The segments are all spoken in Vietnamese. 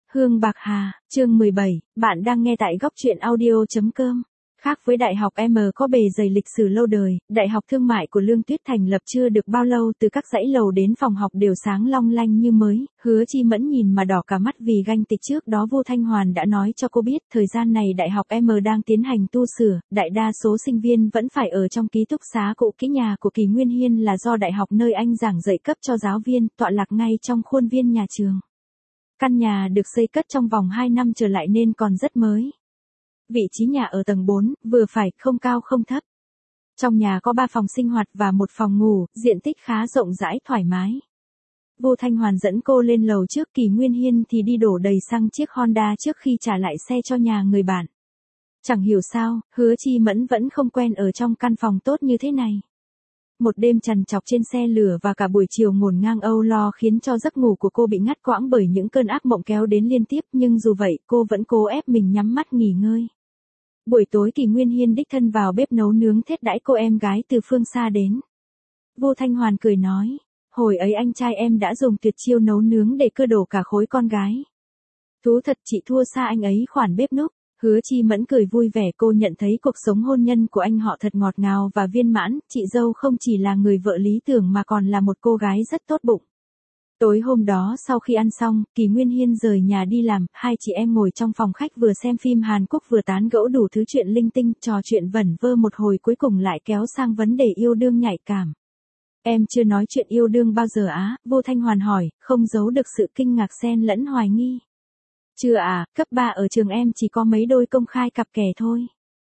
Hương Bạc Hà, chương 17, bạn đang nghe tại góc truyện audio.com. Khác với Đại học M có bề dày lịch sử lâu đời, Đại học Thương mại của Lương Tuyết thành lập chưa được bao lâu, từ các dãy lầu đến phòng học đều sáng long lanh như mới. Hứa Chi Mẫn nhìn mà đỏ cả mắt vì ganh tị. Trước đó Vu Thanh Hoàn đã nói cho cô biết, thời gian này Đại học M đang tiến hành tu sửa, đại đa số sinh viên vẫn phải ở trong ký túc xá cũ kỹ. Nhà của Kỳ Nguyên Hiên là do đại học nơi anh giảng dạy cấp cho giáo viên, tọa lạc ngay trong khuôn viên nhà trường. Căn nhà được xây cất trong vòng 2 năm trở lại nên còn rất mới. Vị trí nhà ở tầng 4, vừa phải, không cao không thấp. Trong nhà có 3 phòng sinh hoạt và 1 phòng ngủ, diện tích khá rộng rãi thoải mái. Vu Thanh Hoàn dẫn cô lên lầu trước, Kỳ Nguyên Hiên thì đi đổ đầy xăng chiếc Honda trước khi trả lại xe cho nhà người bạn. Chẳng hiểu sao, Hứa Chi Mẫn vẫn không quen ở trong căn phòng tốt như thế này. Một đêm trằn trọc trên xe lửa và cả buổi chiều ngổn ngang âu lo khiến cho giấc ngủ của cô bị ngắt quãng bởi những cơn ác mộng kéo đến liên tiếp, nhưng dù vậy cô vẫn cố ép mình nhắm mắt nghỉ ngơi. Buổi tối Kỳ Nguyên Hiên đích thân vào bếp nấu nướng thiết đãi cô em gái từ phương xa đến. Vu Thanh Hoàn cười nói, hồi ấy anh trai em đã dùng tuyệt chiêu nấu nướng để cưa đổ cả khối con gái. Thú thật chị thua xa anh ấy khoản bếp núc. Hứa Chi Mẫn cười vui vẻ, cô nhận thấy cuộc sống hôn nhân của anh họ thật ngọt ngào và viên mãn, chị dâu không chỉ là người vợ lý tưởng mà còn là một cô gái rất tốt bụng. Tối hôm đó sau khi ăn xong, Kỳ Nguyên Hiên rời nhà đi làm, hai chị em ngồi trong phòng khách vừa xem phim Hàn Quốc vừa tán gẫu đủ thứ chuyện linh tinh, trò chuyện vẩn vơ một hồi cuối cùng lại kéo sang vấn đề yêu đương nhạy cảm. Em chưa nói chuyện yêu đương bao giờ á? Vu Thanh Hoàn hỏi, không giấu được sự kinh ngạc xen lẫn hoài nghi. Chưa à, cấp 3 ở trường em chỉ có mấy đôi công khai cặp kè thôi.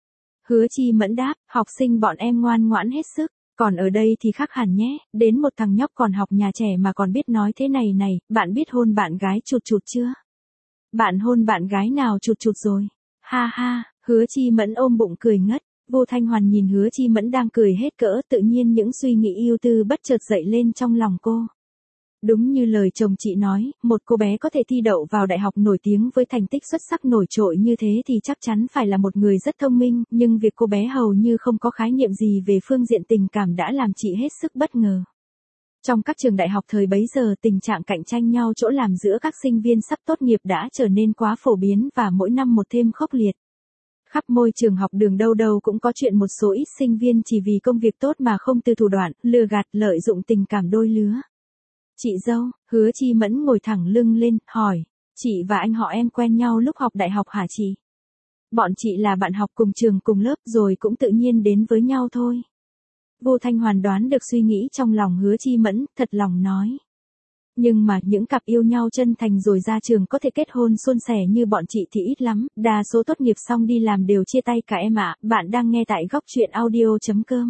Hứa Chi Mẫn đáp, học sinh bọn em ngoan ngoãn hết sức, còn ở đây thì khác hẳn nhé, đến một thằng nhóc còn học nhà trẻ mà còn biết nói thế này này, bạn biết hôn bạn gái chụt chụt chưa? Bạn hôn bạn gái nào chụt chụt rồi? Ha ha, Hứa Chi Mẫn ôm bụng cười ngất. Vu Thanh Hoàn nhìn Hứa Chi Mẫn đang cười hết cỡ, tự nhiên những suy nghĩ ưu tư bất chợt dậy lên trong lòng cô. Đúng như lời chồng chị nói, một cô bé có thể thi đậu vào đại học nổi tiếng với thành tích xuất sắc nổi trội như thế thì chắc chắn phải là một người rất thông minh, nhưng việc cô bé hầu như không có khái niệm gì về phương diện tình cảm đã làm chị hết sức bất ngờ. Trong các trường đại học thời bấy giờ, tình trạng cạnh tranh nhau chỗ làm giữa các sinh viên sắp tốt nghiệp đã trở nên quá phổ biến và mỗi năm một thêm khốc liệt. Khắp môi trường học đường đâu đâu cũng có chuyện một số ít sinh viên chỉ vì công việc tốt mà không từ thủ đoạn, lừa gạt lợi dụng tình cảm đôi lứa. Chị dâu, Hứa Chi Mẫn ngồi thẳng lưng lên, hỏi, chị và anh họ em quen nhau lúc học đại học hả chị? Bọn chị là bạn học cùng trường cùng lớp rồi cũng tự nhiên đến với nhau thôi. Vu Thanh Hoàn đoán được suy nghĩ trong lòng Hứa Chi Mẫn, thật lòng nói. Nhưng mà những cặp yêu nhau chân thành rồi ra trường có thể kết hôn suôn sẻ như bọn chị thì ít lắm, đa số tốt nghiệp xong đi làm đều chia tay cả em ạ. Bạn đang nghe tại góc truyện audio.com.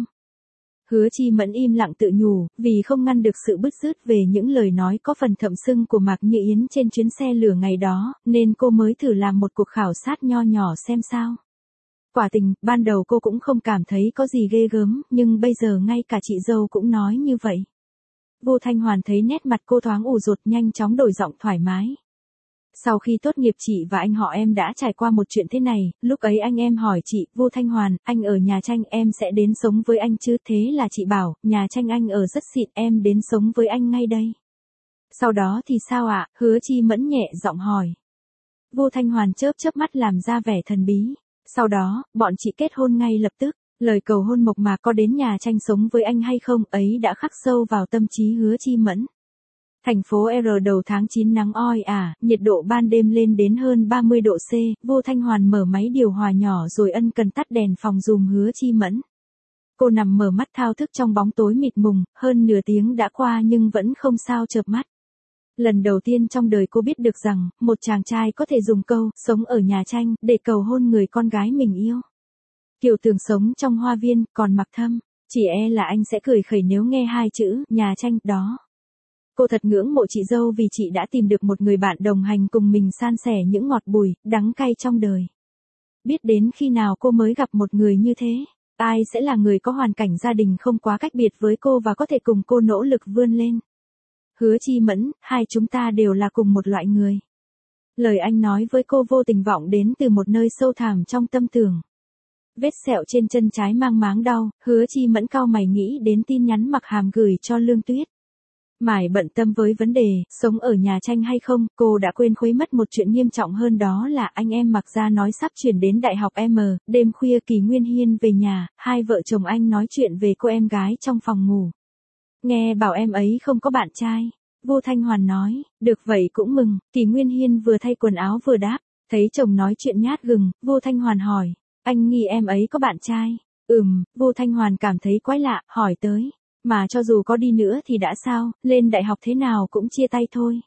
Hứa Chi Mẫn im lặng tự nhủ, vì không ngăn được sự bứt rứt về những lời nói có phần thậm sưng của Mạc Như Yến trên chuyến xe lửa ngày đó, nên cô mới thử làm một cuộc khảo sát nho nhỏ xem sao. Quả tình, ban đầu cô cũng không cảm thấy có gì ghê gớm, nhưng bây giờ ngay cả chị dâu cũng nói như vậy. Vu Thanh Hoàn thấy nét mặt cô thoáng ủ rột, nhanh chóng đổi giọng thoải mái. Sau khi tốt nghiệp chị và anh họ em đã trải qua một chuyện thế này, lúc ấy anh em hỏi chị, Vu Thanh Hoàn, anh ở Nhà Tranh em sẽ đến sống với anh chứ? Thế là chị bảo, Nhà Tranh anh ở rất xịn, em đến sống với anh ngay đây. Sau đó thì sao ạ? Hứa Chi Mẫn nhẹ giọng hỏi. Vu Thanh Hoàn chớp chớp mắt làm ra vẻ thần bí. Sau đó, bọn chị kết hôn ngay lập tức. Lời cầu hôn mộc mạc có đến Nhà Tranh sống với anh hay không ấy đã khắc sâu vào tâm trí Hứa Chi Mẫn. Thành phố R đầu tháng 9 nắng oi ả, nhiệt độ ban đêm lên đến hơn 30 độ C, Vu Thanh Hoàn mở máy điều hòa nhỏ rồi ân cần tắt đèn phòng dùm Hứa Chi Mẫn. Cô nằm mở mắt thao thức trong bóng tối mịt mùng, hơn nửa tiếng đã qua nhưng vẫn không sao chợp mắt. Lần đầu tiên trong đời cô biết được rằng, một chàng trai có thể dùng câu, sống ở Nhà Tranh, để cầu hôn người con gái mình yêu. Kiều Tường sống trong hoa viên, còn Mạc Thâm, chỉ e là anh sẽ cười khẩy nếu nghe hai chữ, Nhà Tranh, đó. Cô thật ngưỡng mộ chị dâu vì chị đã tìm được một người bạn đồng hành cùng mình san sẻ những ngọt bùi, đắng cay trong đời. Biết đến khi nào cô mới gặp một người như thế, ai sẽ là người có hoàn cảnh gia đình không quá cách biệt với cô và có thể cùng cô nỗ lực vươn lên. Hứa Chi Mẫn, hai chúng ta đều là cùng một loại người. Lời anh nói với cô vô tình vọng đến từ một nơi sâu thẳm trong tâm tưởng. Vết sẹo trên chân trái mang máng đau, Hứa Chi Mẫn cau mày nghĩ đến tin nhắn Mặc Hàm gửi cho Lương Tuyết. Mải bận tâm với vấn đề, sống ở nhà tranh hay không, cô đã quên khuấy mất một chuyện nghiêm trọng hơn, đó là anh em Mạc Gia nói sắp chuyển đến Đại học M. Đêm khuya Kỳ Nguyên Hiên về nhà, hai vợ chồng anh nói chuyện về cô em gái trong phòng ngủ. Nghe bảo em ấy không có bạn trai. Vô Thanh Hoàn nói, được vậy cũng mừng. Kỳ Nguyên Hiên vừa thay quần áo vừa đáp. Thấy chồng nói chuyện nhát gừng, Vô Thanh Hoàn hỏi, anh nghi em ấy có bạn trai? Vô Thanh Hoàn cảm thấy quái lạ, hỏi tới. Mà cho dù có đi nữa thì đã sao, lên đại học thế nào cũng chia tay thôi.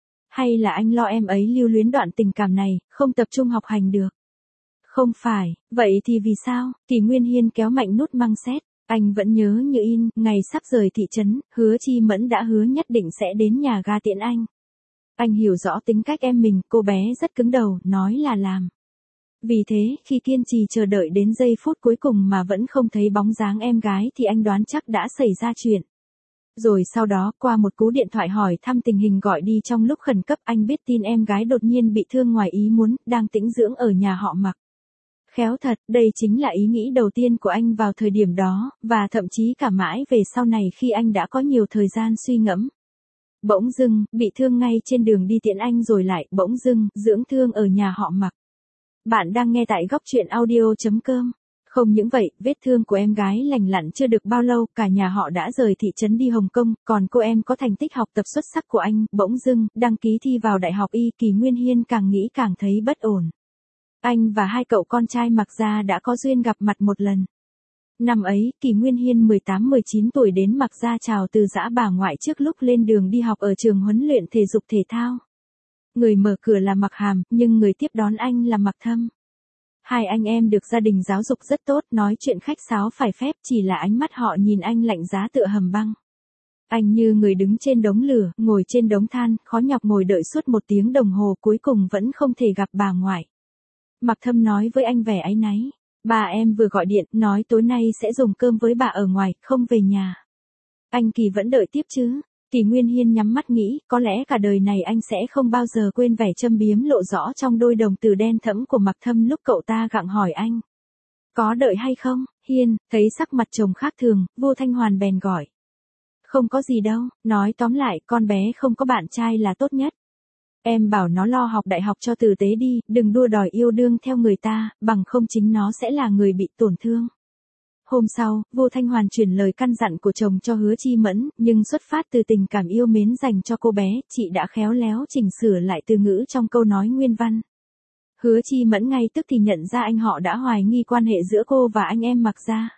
Hay là anh lo em ấy lưu luyến đoạn tình cảm này, không tập trung học hành được? Không phải, vậy thì vì sao? Kỳ Nguyên Hiên kéo mạnh nút măng sét. Anh vẫn nhớ như in, ngày sắp rời thị trấn, Hứa Chi Mẫn đã hứa nhất định sẽ đến nhà ga tiễn anh. Anh hiểu rõ tính cách em mình, cô bé rất cứng đầu, nói là làm. Vì thế, khi kiên trì chờ đợi đến giây phút cuối cùng mà vẫn không thấy bóng dáng em gái thì anh đoán chắc đã xảy ra chuyện. Rồi sau đó, qua một cú điện thoại hỏi thăm tình hình gọi đi trong lúc khẩn cấp, anh biết tin em gái đột nhiên bị thương ngoài ý muốn, đang tĩnh dưỡng ở nhà họ Mạc. Khéo thật, đây chính là ý nghĩ đầu tiên của anh vào thời điểm đó, và thậm chí cả mãi về sau này khi anh đã có nhiều thời gian suy ngẫm. Bỗng dưng, bị thương ngay trên đường đi tiễn anh rồi lại, bỗng dưng, dưỡng thương ở nhà họ Mạc. Bạn đang nghe tại góc truyện audio.com. Không những vậy, vết thương của em gái lành lặn chưa được bao lâu, cả nhà họ đã rời thị trấn đi Hồng Kông, còn cô em có thành tích học tập xuất sắc của anh, bỗng dưng, đăng ký thi vào Đại học Y. Kỳ Nguyên Hiên càng nghĩ càng thấy bất ổn. Anh và hai cậu con trai Mạc Gia đã có duyên gặp mặt một lần. Năm ấy, Kỳ Nguyên Hiên 18-19 tuổi đến Mạc Gia chào từ giã bà ngoại trước lúc lên đường đi học ở trường huấn luyện thể dục thể thao. Người mở cửa là Mạc Hàm, nhưng người tiếp đón anh là Mạc Thâm. Hai anh em được gia đình giáo dục rất tốt, nói chuyện khách sáo phải phép, chỉ là ánh mắt họ nhìn anh lạnh giá tựa hầm băng. Anh như người đứng trên đống lửa, ngồi trên đống than, khó nhọc ngồi đợi suốt 1 tiếng đồng hồ cuối cùng vẫn không thể gặp bà ngoại. Mạc Thâm nói với anh vẻ áy náy. Bà em vừa gọi điện, nói tối nay sẽ dùng cơm với bà ở ngoài, không về nhà. Anh Kỳ vẫn đợi tiếp chứ? Kỳ Nguyên Hiên nhắm mắt nghĩ, có lẽ cả đời này anh sẽ không bao giờ quên vẻ châm biếm lộ rõ trong đôi đồng tử đen thẫm của Mạc Thâm lúc cậu ta gặng hỏi anh. Có đợi hay không? Hiên, thấy sắc mặt chồng khác thường, Vô Thanh Hoàn bèn gọi. Không có gì đâu, nói tóm lại, con bé không có bạn trai là tốt nhất. Em bảo nó lo học đại học cho tử tế đi, đừng đua đòi yêu đương theo người ta, bằng không chính nó sẽ là người bị tổn thương. Hôm sau, Vô Thanh Hoàn truyền lời căn dặn của chồng cho Hứa Chi Mẫn, nhưng xuất phát từ tình cảm yêu mến dành cho cô bé, chị đã khéo léo chỉnh sửa lại từ ngữ trong câu nói nguyên văn. Hứa Chi Mẫn ngay tức thì nhận ra anh họ đã hoài nghi quan hệ giữa cô và anh em Mạc Gia.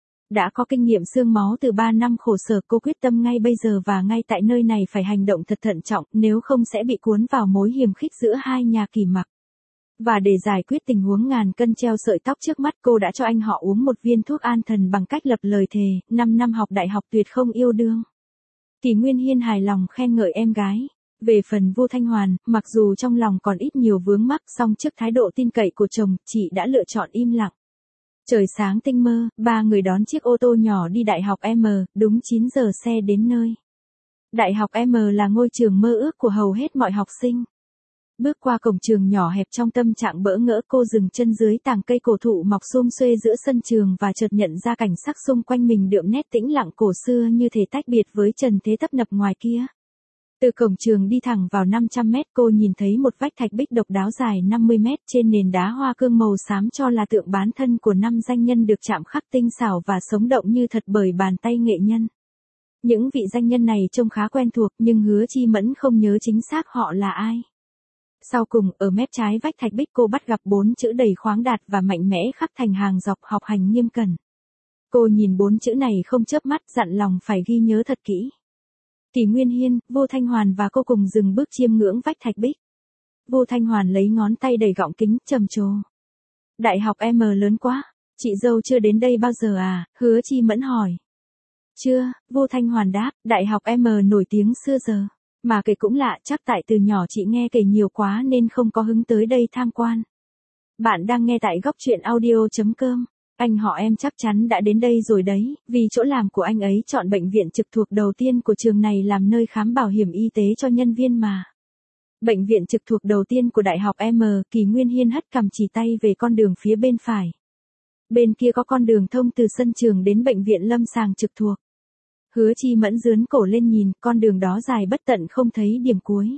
Đã có kinh nghiệm xương máu từ 3 năm khổ sở, cô quyết tâm ngay bây giờ và ngay tại nơi này phải hành động thật thận trọng, nếu không sẽ bị cuốn vào mối hiềm khích giữa hai nhà Kỳ Mạc. Và để giải quyết tình huống ngàn cân treo sợi tóc trước mắt, cô đã cho anh họ uống một viên thuốc an thần bằng cách lập lời thề, 5 năm học đại học tuyệt không yêu đương. Kỳ Nguyên Hiên hài lòng khen ngợi em gái. Về phần Vô Thanh Hoàn, mặc dù trong lòng còn ít nhiều vướng mắc, song trước thái độ tin cậy của chồng, chị đã lựa chọn im lặng. Trời sáng tinh mơ, ba người đón chiếc ô tô nhỏ đi Đại học M, đúng 9 giờ xe đến nơi. Đại học M là ngôi trường mơ ước của hầu hết mọi học sinh. Bước qua cổng trường nhỏ hẹp trong tâm trạng bỡ ngỡ, cô dừng chân dưới tàng cây cổ thụ mọc xum xuê giữa sân trường và chợt nhận ra cảnh sắc xung quanh mình đượm nét tĩnh lặng cổ xưa như thể tách biệt với trần thế tấp nập ngoài kia. Từ cổng trường đi thẳng vào 500 mét, cô nhìn thấy một vách thạch bích độc đáo dài 50 mét, trên nền đá hoa cương màu xám cho là tượng bán thân của 5 danh nhân được chạm khắc tinh xảo và sống động như thật bởi bàn tay nghệ nhân. Những vị danh nhân này trông khá quen thuộc, nhưng Hứa Chi Mẫn không nhớ chính xác họ là ai. Sau cùng, ở mép trái vách thạch bích cô bắt gặp 4 chữ đầy khoáng đạt và mạnh mẽ khắc thành hàng dọc: học hành nghiêm cẩn. Cô nhìn 4 chữ này không chớp mắt, dặn lòng phải ghi nhớ thật kỹ. Kỳ Nguyên Hiên, Vô Thanh Hoàn và cô cùng dừng bước chiêm ngưỡng vách thạch bích. Vô Thanh Hoàn lấy ngón tay đầy gọng kính, trầm trồ. Đại học M lớn quá, chị dâu chưa đến đây bao giờ à? Hứa Chi Mẫn hỏi. Chưa, Vô Thanh Hoàn đáp, Đại học M nổi tiếng xưa giờ. Mà kể cũng lạ, chắc tại từ nhỏ chị nghe kể nhiều quá nên không có hứng tới đây tham quan. Bạn đang nghe tại góc truyện audio.com. Anh họ em chắc chắn đã đến đây rồi đấy, vì chỗ làm của anh ấy chọn bệnh viện trực thuộc đầu tiên của trường này làm nơi khám bảo hiểm y tế cho nhân viên mà. Bệnh viện trực thuộc đầu tiên của Đại học M, Kỳ Nguyên Hiên hất cằm chỉ tay về con đường phía bên phải. Bên kia có con đường thông từ sân trường đến bệnh viện lâm sàng trực thuộc. Hứa Chi Mẫn dướn cổ lên nhìn, con đường đó dài bất tận không thấy điểm cuối.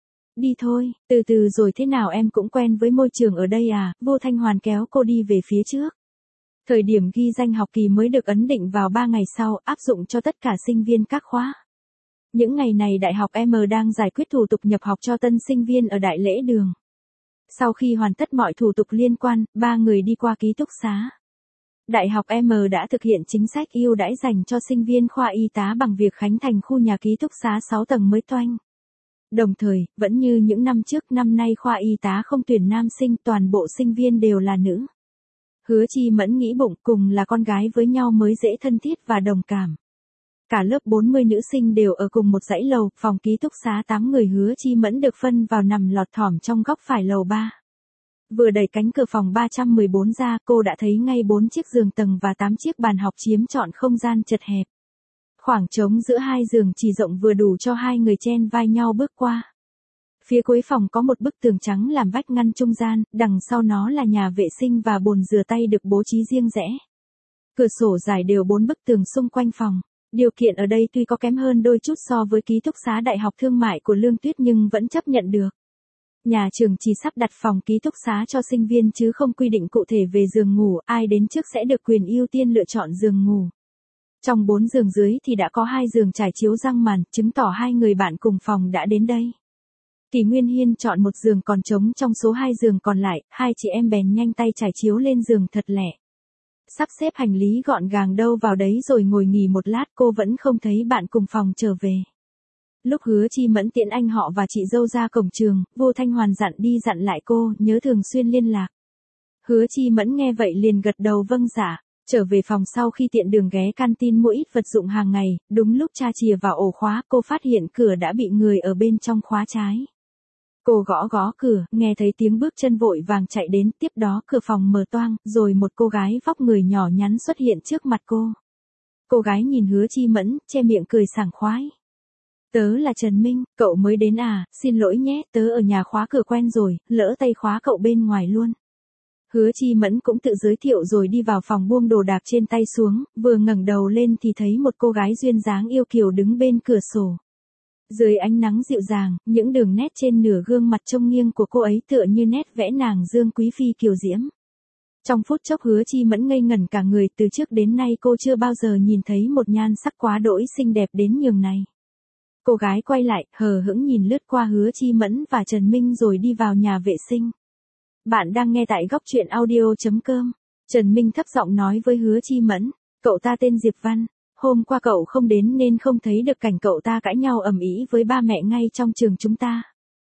Đi thôi, từ từ rồi thế nào em cũng quen với môi trường ở đây à, Vô Thanh Hoàn kéo cô đi về phía trước. Thời điểm ghi danh học kỳ mới được ấn định vào 3 ngày sau, áp dụng cho tất cả sinh viên các khóa. Những ngày này Đại học M đang giải quyết thủ tục nhập học cho tân sinh viên ở Đại Lễ Đường. Sau khi hoàn tất mọi thủ tục liên quan, 3 người đi qua ký túc xá. Đại học M đã thực hiện chính sách ưu đãi dành cho sinh viên khoa y tá bằng việc khánh thành khu nhà ký túc xá 6 tầng mới toanh. Đồng thời, vẫn như những năm trước, năm nay khoa y tá không tuyển nam sinh, toàn bộ sinh viên đều là nữ. Hứa Chi Mẫn nghĩ bụng, cùng là con gái với nhau mới dễ thân thiết và đồng cảm. Cả lớp 40 nữ sinh đều ở cùng một dãy lầu, phòng ký túc xá 8 người Hứa Chi Mẫn được phân vào nằm lọt thỏm trong góc phải lầu 3. Vừa đẩy cánh cửa phòng 314 ra, cô đã thấy ngay 4 chiếc giường tầng và 8 chiếc bàn học chiếm trọn không gian chật hẹp. Khoảng trống giữa hai giường chỉ rộng vừa đủ cho hai người chen vai nhau bước qua. Phía cuối phòng có một bức tường trắng làm vách ngăn trung gian, đằng sau nó là nhà vệ sinh và bồn rửa tay được bố trí riêng rẽ. Cửa sổ dài đều 4 bức tường xung quanh phòng. Điều kiện ở đây tuy có kém hơn đôi chút so với ký túc xá Đại học Thương mại của Lương Tuyết nhưng vẫn chấp nhận được. Nhà trường chỉ sắp đặt phòng ký túc xá cho sinh viên chứ không quy định cụ thể về giường ngủ, ai đến trước sẽ được quyền ưu tiên lựa chọn giường ngủ. Trong 4 giường dưới thì đã có 2 giường trải chiếu răng màn, chứng tỏ 2 người bạn cùng phòng đã đến đây. Kỳ Nguyên Hiên chọn một giường còn trống trong số 2 giường còn lại, hai chị em bèn nhanh tay trải chiếu lên giường thật lẹ. Sắp xếp hành lý gọn gàng đâu vào đấy rồi ngồi nghỉ một lát, cô vẫn không thấy bạn cùng phòng trở về. Lúc Hứa Chi Mẫn tiễn anh họ và chị dâu ra cổng trường, Vô Thanh Hoàn dặn đi dặn lại cô, nhớ thường xuyên liên lạc. Hứa Chi Mẫn nghe vậy liền gật đầu vâng dạ. Trở về phòng sau khi tiện đường ghé canteen mua ít vật dụng hàng ngày, đúng lúc tra chìa vào ổ khóa, cô phát hiện cửa đã bị người ở bên trong khóa trái. Cô gõ gõ cửa, nghe thấy tiếng bước chân vội vàng chạy đến, tiếp đó cửa phòng mở toang, rồi một cô gái vóc người nhỏ nhắn xuất hiện trước mặt cô. Cô gái nhìn Hứa Chi Mẫn, che miệng cười sảng khoái. Tớ là Trần Minh, cậu mới đến à, xin lỗi nhé, tớ ở nhà khóa cửa quen rồi, lỡ tay khóa cậu bên ngoài luôn. Hứa Chi Mẫn cũng tự giới thiệu rồi đi vào phòng buông đồ đạc trên tay xuống, vừa ngẩng đầu lên thì thấy một cô gái duyên dáng yêu kiều đứng bên cửa sổ. Dưới ánh nắng dịu dàng, những đường nét trên nửa gương mặt trông nghiêng của cô ấy tựa như nét vẽ nàng dương quý phi kiều diễm. Trong phút chốc Hứa Chi Mẫn ngây ngẩn cả người, từ trước đến nay cô chưa bao giờ nhìn thấy một nhan sắc quá đỗi xinh đẹp đến nhường này. Cô gái quay lại, hờ hững nhìn lướt qua Hứa Chi Mẫn và Trần Minh rồi đi vào nhà vệ sinh. Bạn đang nghe tại góc truyện audio.com. Trần Minh thấp giọng nói với Hứa Chi Mẫn, cậu ta tên Diệp Văn, hôm qua cậu không đến nên không thấy được cảnh cậu ta cãi nhau ầm ĩ với ba mẹ ngay trong trường chúng ta.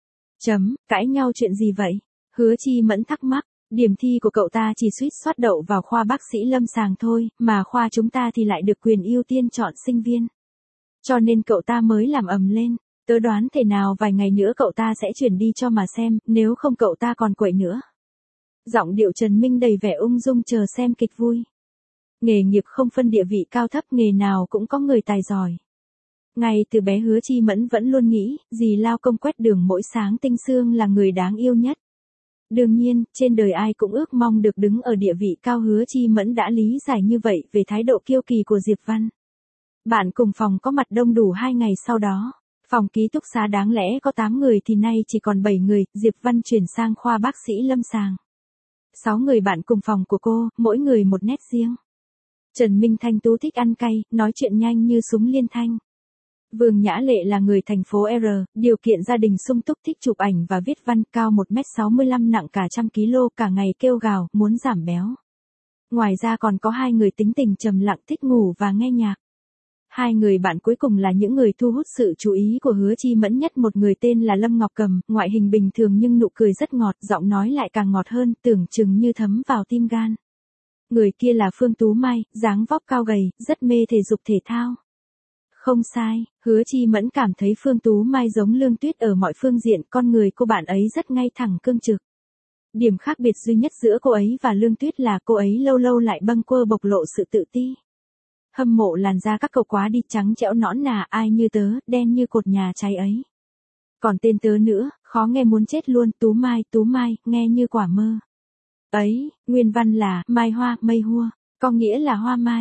Cãi nhau chuyện gì vậy? Hứa Chi Mẫn thắc mắc, điểm thi của cậu ta chỉ suýt soát đậu vào khoa bác sĩ lâm sàng thôi, mà khoa chúng ta thì lại được quyền ưu tiên chọn sinh viên. Cho nên cậu ta mới làm ầm lên, tớ đoán thể nào vài ngày nữa cậu ta sẽ chuyển đi cho mà xem, nếu không cậu ta còn quậy nữa. Giọng điệu Trần Minh đầy vẻ ung dung chờ xem kịch vui. Nghề nghiệp không phân địa vị cao thấp, nghề nào cũng có người tài giỏi. Ngay từ bé Hứa Chi Mẫn vẫn luôn nghĩ, dì lao công quét đường mỗi sáng tinh sương là người đáng yêu nhất. Đương nhiên, trên đời ai cũng ước mong được đứng ở địa vị cao, Hứa Chi Mẫn đã lý giải như vậy về thái độ kiêu kỳ của Diệp Văn. Bạn cùng phòng có mặt đông đủ 2 ngày sau đó. Phòng ký túc xá đáng lẽ có 8 người thì nay chỉ còn 7 người, Diệp Văn chuyển sang khoa bác sĩ lâm sàng. 6 người bạn cùng phòng của cô, mỗi người một nét riêng. Trần Minh thanh tú thích ăn cay, nói chuyện nhanh như súng liên thanh. Vương Nhã Lệ là người thành phố R, điều kiện gia đình sung túc, thích chụp ảnh và viết văn, cao 1m65 nặng cả 100kg, cả ngày kêu gào, muốn giảm béo. Ngoài ra còn có 2 người tính tình trầm lặng, thích ngủ và nghe nhạc. 2 người bạn cuối cùng là những người thu hút sự chú ý của Hứa Chi Mẫn nhất, một người tên là Lâm Ngọc Cầm, ngoại hình bình thường nhưng nụ cười rất ngọt, giọng nói lại càng ngọt hơn, tưởng chừng như thấm vào tim gan. Người kia là Phương Tú Mai, dáng vóc cao gầy, rất mê thể dục thể thao. Không sai, Hứa Chi Mẫn cảm thấy Phương Tú Mai giống Lương Tuyết ở mọi phương diện, con người cô bạn ấy rất ngay thẳng cương trực. Điểm khác biệt duy nhất giữa cô ấy và Lương Tuyết là cô ấy lâu lâu lại bâng quơ bộc lộ sự tự ti. Hâm mộ làn da các cậu quá đi, trắng trẻo nõn nà, ai như tớ, đen như cột nhà cháy ấy. Còn tên tớ nữa, khó nghe muốn chết luôn, Tú Mai, nghe như quả mơ. Ấy, nguyên văn là, mai hoa, mây hua, có nghĩa là hoa mai.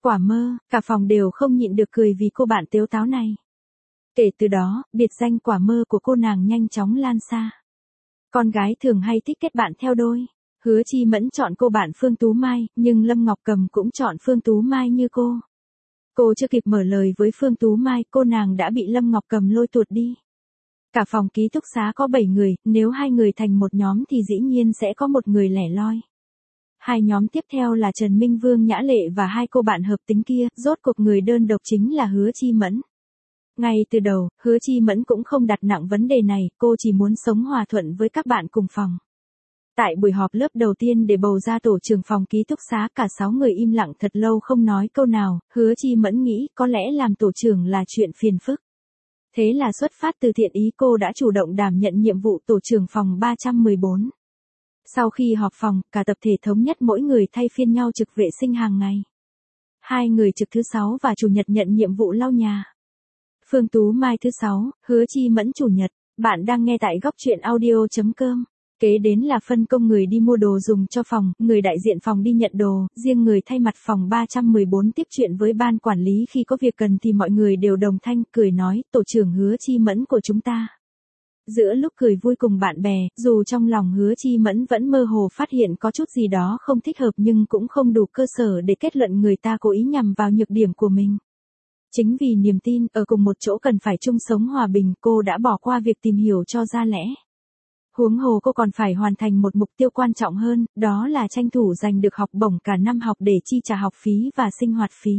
Quả mơ, cả phòng đều không nhịn được cười vì cô bạn tếu táo này. Kể từ đó, biệt danh quả mơ của cô nàng nhanh chóng lan xa. Con gái thường hay thích kết bạn theo đôi. Hứa Chi Mẫn chọn cô bạn Phương Tú Mai, nhưng Lâm Ngọc Cầm cũng chọn Phương Tú Mai như cô. Cô chưa kịp mở lời với Phương Tú Mai, cô nàng đã bị Lâm Ngọc Cầm lôi tuột đi. Cả phòng ký túc xá có 7 người, nếu 2 người thành một nhóm thì dĩ nhiên sẽ có một người lẻ loi. 2 nhóm tiếp theo là Trần Minh Vương Nhã Lệ và 2 cô bạn hợp tính kia, rốt cuộc người đơn độc chính là Hứa Chi Mẫn. Ngay từ đầu, Hứa Chi Mẫn cũng không đặt nặng vấn đề này, cô chỉ muốn sống hòa thuận với các bạn cùng phòng. Tại buổi họp lớp đầu tiên để bầu ra tổ trưởng phòng ký túc xá, cả 6 người im lặng thật lâu không nói câu nào, Hứa Chi Mẫn nghĩ có lẽ làm tổ trưởng là chuyện phiền phức. Thế là xuất phát từ thiện ý cô đã chủ động đảm nhận nhiệm vụ tổ trưởng phòng 314. Sau khi họp phòng, cả tập thể thống nhất mỗi người thay phiên nhau trực vệ sinh hàng ngày. 2 người trực thứ 6 và chủ nhật nhận nhiệm vụ lau nhà. Phương Tú Mai thứ 6, Hứa Chi Mẫn chủ nhật. Bạn đang nghe tại góc truyện audio.com. Kế đến là phân công người đi mua đồ dùng cho phòng, người đại diện phòng đi nhận đồ, riêng người thay mặt phòng 314 tiếp chuyện với ban quản lý khi có việc cần thì mọi người đều đồng thanh cười nói, tổ trưởng Hứa Chi Mẫn của chúng ta. Giữa lúc cười vui cùng bạn bè, dù trong lòng Hứa Chi Mẫn vẫn mơ hồ phát hiện có chút gì đó không thích hợp nhưng cũng không đủ cơ sở để kết luận người ta cố ý nhằm vào nhược điểm của mình. Chính vì niềm tin ở cùng một chỗ cần phải chung sống hòa bình, cô đã bỏ qua việc tìm hiểu cho ra lẽ. Huống hồ cô còn phải hoàn thành một mục tiêu quan trọng hơn, đó là tranh thủ giành được học bổng cả năm học để chi trả học phí và sinh hoạt phí.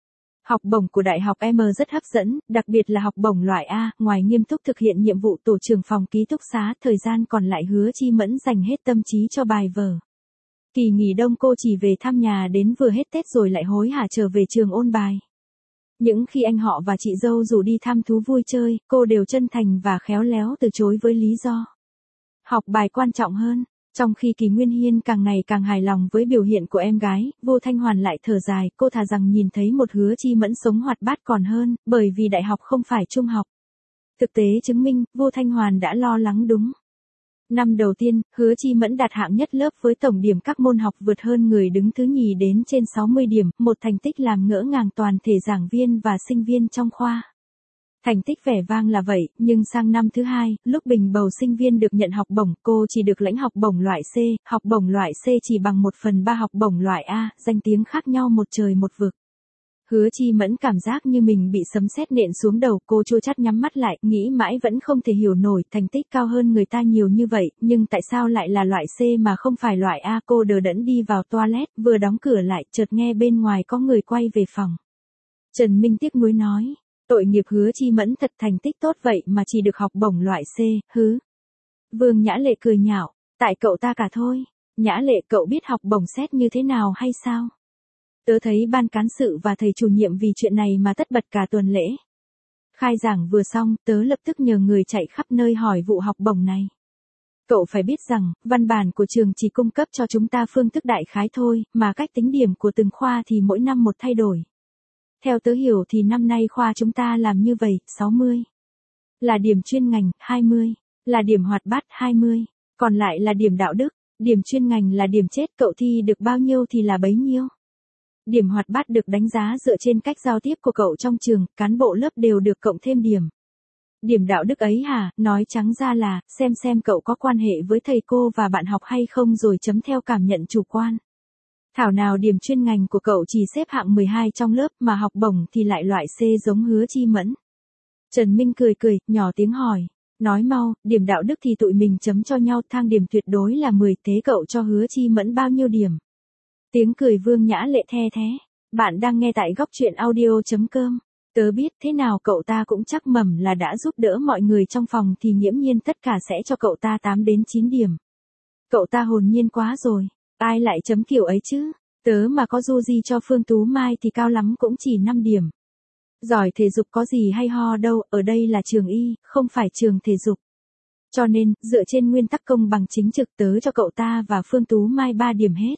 Học bổng của Đại học M rất hấp dẫn, đặc biệt là học bổng loại A, ngoài nghiêm túc thực hiện nhiệm vụ tổ trưởng phòng ký túc xá, thời gian còn lại Hứa Chi Mẫn dành hết tâm trí cho bài vở. Kỳ nghỉ đông cô chỉ về thăm nhà đến vừa hết Tết rồi lại hối hả trở về trường ôn bài. Những khi anh họ và chị dâu rủ đi thăm thú vui chơi, cô đều chân thành và khéo léo từ chối với lý do học bài quan trọng hơn. Trong khi Kỳ Nguyên Hiên càng ngày càng hài lòng với biểu hiện của em gái, Vô Thanh Hoàn lại thở dài, cô thà rằng nhìn thấy một Hứa Chi Mẫn sống hoạt bát còn hơn, bởi vì đại học không phải trung học. Thực tế chứng minh, Vô Thanh Hoàn đã lo lắng đúng. Năm đầu tiên, Hứa Chi Mẫn đạt hạng nhất lớp với tổng điểm các môn học vượt hơn người đứng thứ nhì đến trên 60 điểm, một thành tích làm ngỡ ngàng toàn thể giảng viên và sinh viên trong khoa. Thành tích vẻ vang là vậy, nhưng sang năm thứ 2, lúc bình bầu sinh viên được nhận học bổng, cô chỉ được lãnh học bổng loại C, học bổng loại C chỉ bằng 1/3 học bổng loại A, danh tiếng khác nhau một trời một vực. Hứa Chi Mẫn cảm giác như mình bị sấm sét nện xuống đầu, cô chua chát nhắm mắt lại, nghĩ mãi vẫn không thể hiểu nổi, thành tích cao hơn người ta nhiều như vậy, nhưng tại sao lại là loại C mà không phải loại A, cô đờ đẫn đi vào toilet, vừa đóng cửa lại, chợt nghe bên ngoài có người quay về phòng. Trần Minh tiếc nuối nói. Tội nghiệp Hứa Chi Mẫn thật, thành tích tốt vậy mà chỉ được học bổng loại C, hứ. Vương Nhã Lệ cười nhạo, tại cậu ta cả thôi. Nhã Lệ, cậu biết học bổng xét như thế nào hay sao? Tớ thấy ban cán sự và thầy chủ nhiệm vì chuyện này mà tất bật cả tuần lễ. Khai giảng vừa xong, tớ lập tức nhờ người chạy khắp nơi hỏi vụ học bổng này. Cậu phải biết rằng, văn bản của trường chỉ cung cấp cho chúng ta phương thức đại khái thôi, mà cách tính điểm của từng khoa thì mỗi năm một thay đổi. Theo tớ hiểu thì năm nay khoa chúng ta làm như vậy, 60. Là điểm chuyên ngành, 20. Là điểm hoạt bát, 20. Còn lại là điểm đạo đức. Điểm chuyên ngành là điểm chết, cậu thi được bao nhiêu thì là bấy nhiêu. Điểm hoạt bát được đánh giá dựa trên cách giao tiếp của cậu trong trường, cán bộ lớp đều được cộng thêm điểm. Điểm đạo đức ấy hả, nói trắng ra là, xem cậu có quan hệ với thầy cô và bạn học hay không rồi chấm theo cảm nhận chủ quan. Thảo nào điểm chuyên ngành của cậu chỉ xếp hạng 12 trong lớp mà học bổng thì lại loại C giống Hứa Chi Mẫn. Trần Minh cười, nhỏ tiếng hỏi. Nói mau, điểm đạo đức thì tụi mình chấm cho nhau, thang điểm tuyệt đối là 10, thế cậu cho Hứa Chi Mẫn bao nhiêu điểm? Tiếng cười Vương Nhã Lệ the thế. Bạn đang nghe tại góc truyện audio.com. Tớ biết thế nào cậu ta cũng chắc mẩm là đã giúp đỡ mọi người trong phòng thì nghiễm nhiên tất cả sẽ cho cậu ta 8 đến 9 điểm. Cậu ta hồn nhiên quá rồi. Ai lại chấm kiểu ấy chứ? Tớ mà có du di cho Phương Tú Mai thì cao lắm cũng chỉ 5 điểm. Giỏi thể dục có gì hay ho đâu, ở đây là trường y, không phải trường thể dục. Cho nên, dựa trên nguyên tắc công bằng chính trực, tớ cho cậu ta và Phương Tú Mai 3 điểm hết.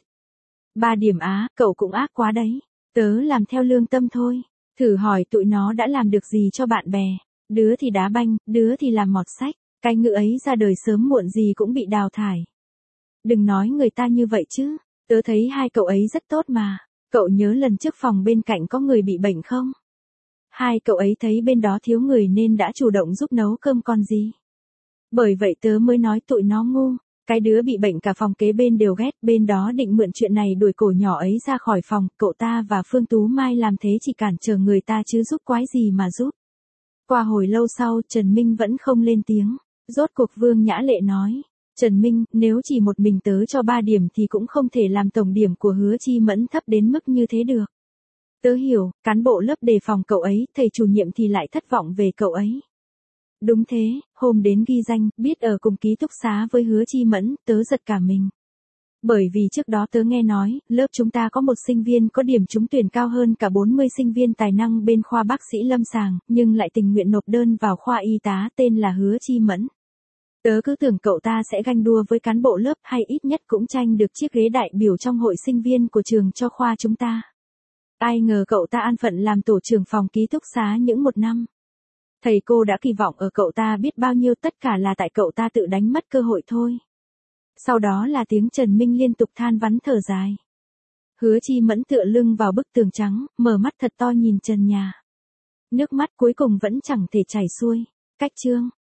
3 điểm á, cậu cũng ác quá đấy. Tớ làm theo lương tâm thôi. Thử hỏi tụi nó đã làm được gì cho bạn bè. Đứa thì đá banh, đứa thì làm mọt sách. Cái ngữ ấy ra đời sớm muộn gì cũng bị đào thải. Đừng nói người ta như vậy chứ. Tớ thấy hai cậu ấy rất tốt mà. Cậu nhớ lần trước phòng bên cạnh có người bị bệnh không? Hai cậu ấy thấy bên đó thiếu người nên đã chủ động giúp nấu cơm còn gì. Bởi vậy tớ mới nói tụi nó ngu. Cái đứa bị bệnh cả phòng kế bên đều ghét, bên đó định mượn chuyện này đuổi cổ nhỏ ấy ra khỏi phòng, cậu ta và Phương Tú Mai làm thế chỉ cản trở người ta chứ giúp quái gì mà giúp. Qua hồi lâu sau, Trần Minh vẫn không lên tiếng. Rốt cuộc Vương Nhã Lệ nói, Trần Minh, nếu chỉ một mình tớ cho 3 điểm thì cũng không thể làm tổng điểm của Hứa Chi Mẫn thấp đến mức như thế được. Tớ hiểu, cán bộ lớp đề phòng cậu ấy, thầy chủ nhiệm thì lại thất vọng về cậu ấy. Đúng thế, hôm đến ghi danh, biết ở cùng ký túc xá với Hứa Chi Mẫn, tớ giật cả mình. Bởi vì trước đó tớ nghe nói, lớp chúng ta có một sinh viên có điểm trúng tuyển cao hơn cả 40 sinh viên tài năng bên khoa bác sĩ lâm sàng, nhưng lại tình nguyện nộp đơn vào khoa y tá tên là Hứa Chi Mẫn. Tớ cứ tưởng cậu ta sẽ ganh đua với cán bộ lớp hay ít nhất cũng tranh được chiếc ghế đại biểu trong hội sinh viên của trường cho khoa chúng ta. Ai ngờ cậu ta an phận làm tổ trưởng phòng ký túc xá những 1 năm. Thầy cô đã kỳ vọng ở cậu ta biết bao nhiêu, tất cả là tại cậu ta tự đánh mất cơ hội thôi. Sau đó là tiếng Trần Minh liên tục than vãn thở dài. Hứa Chi Mẫn tựa lưng vào bức tường trắng, mở mắt thật to nhìn trần nhà. Nước mắt cuối cùng vẫn chẳng thể chảy xuôi. Cách chương